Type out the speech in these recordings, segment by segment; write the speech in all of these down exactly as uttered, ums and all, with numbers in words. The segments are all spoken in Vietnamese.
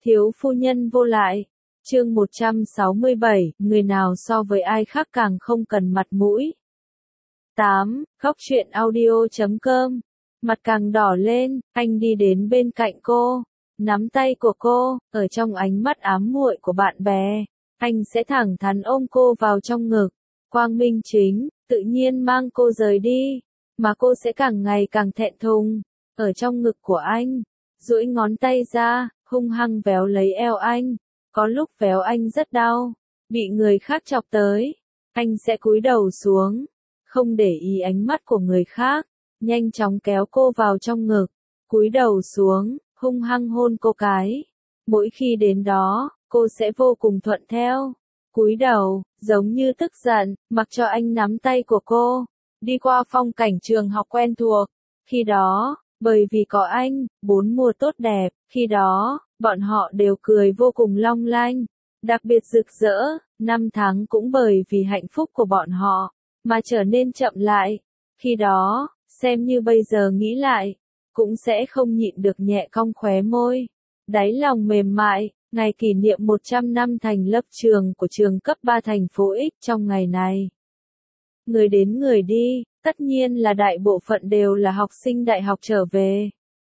Thiếu phu nhân vô lại. Chương một trăm sáu mươi bảy, người nào so với ai khác càng không cần mặt mũi. tám. Góc truyện audio chấm com. Mặt càng đỏ lên, anh đi đến bên cạnh cô, nắm tay của cô, ở trong ánh mắt ám muội của bạn bè, anh sẽ thẳng thắn ôm cô vào trong ngực, quang minh chính, tự nhiên mang cô rời đi, mà cô sẽ càng ngày càng thẹn thùng, ở trong ngực của anh, duỗi ngón tay ra, hung hăng véo lấy eo anh, có lúc véo anh rất đau, bị người khác chọc tới, anh sẽ cúi đầu xuống, không để ý ánh mắt của người khác, nhanh chóng kéo cô vào trong ngực, cúi đầu xuống, hung hăng hôn cô cái. Mỗi khi đến đó, cô sẽ vô cùng thuận theo. Cúi đầu, giống như tức giận, mặc cho anh nắm tay của cô, đi qua phong cảnh trường học quen thuộc. Khi đó, bởi vì có anh, bốn mùa tốt đẹp, khi đó, bọn họ đều cười vô cùng long lanh, đặc biệt rực rỡ, năm tháng cũng bởi vì hạnh phúc của bọn họ, mà trở nên chậm lại. Khi đó, xem như bây giờ nghĩ lại, cũng sẽ không nhịn được nhẹ cong khóe môi. Đáy lòng mềm mại, ngày kỷ niệm một trăm năm thành lập trường của trường cấp ba thành phố X trong ngày này. Người đến người đi, tất nhiên là đại bộ phận đều là học sinh đại học trở về.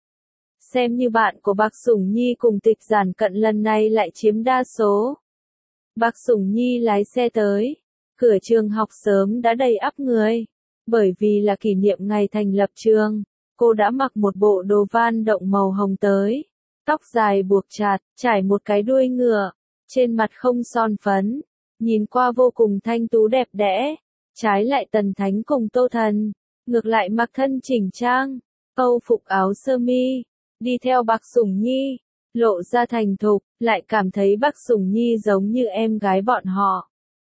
Xem như bạn của Bạc Sủng Nhi cùng Tịch Giản Cận lần này lại chiếm đa số. Bạc Sủng Nhi lái xe tới, cửa trường học sớm đã đầy ắp người. Bởi vì là kỷ niệm ngày thành lập trường, cô đã mặc một bộ đồ van động màu hồng tới, tóc dài buộc chặt, trải một cái đuôi ngựa, trên mặt không son phấn, nhìn qua vô cùng thanh tú đẹp đẽ, trái lại Tần Thánh cùng Tô Thần, ngược lại mặc thân chỉnh trang, âu phục áo sơ mi, đi theo Bạc Sủng Nhi, lộ ra thành thục, lại cảm thấy Bạc Sủng Nhi giống như em gái bọn họ.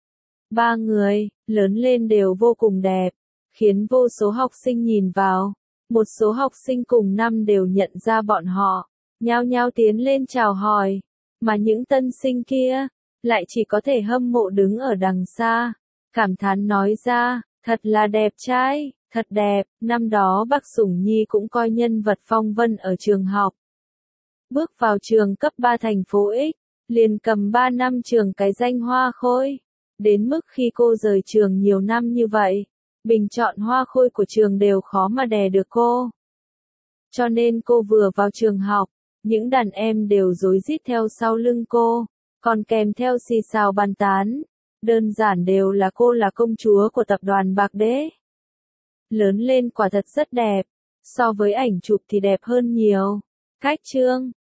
Ba người, lớn lên đều vô cùng đẹp, khiến vô số học sinh nhìn vào, một số học sinh cùng năm đều nhận ra bọn họ, nhao nhao tiến lên chào hỏi, mà những tân sinh kia, lại chỉ có thể hâm mộ đứng ở đằng xa, cảm thán nói ra, thật là đẹp trai, thật đẹp, năm đó Bạc Sủng Nhi cũng coi nhân vật phong vân ở trường học. Bước vào trường cấp ba thành phố X, liền cầm ba năm trường cái danh hoa khôi, đến mức khi cô rời trường nhiều năm như vậy, bình chọn hoa khôi của trường đều khó mà đè được cô. Cho nên cô vừa vào trường học, những đàn em đều rối rít theo sau lưng cô, còn kèm theo xì xào bàn tán. Đơn giản đều là cô là công chúa của tập đoàn Bạc Đế. Lớn lên quả thật rất đẹp, so với ảnh chụp thì đẹp hơn nhiều. Cách trương,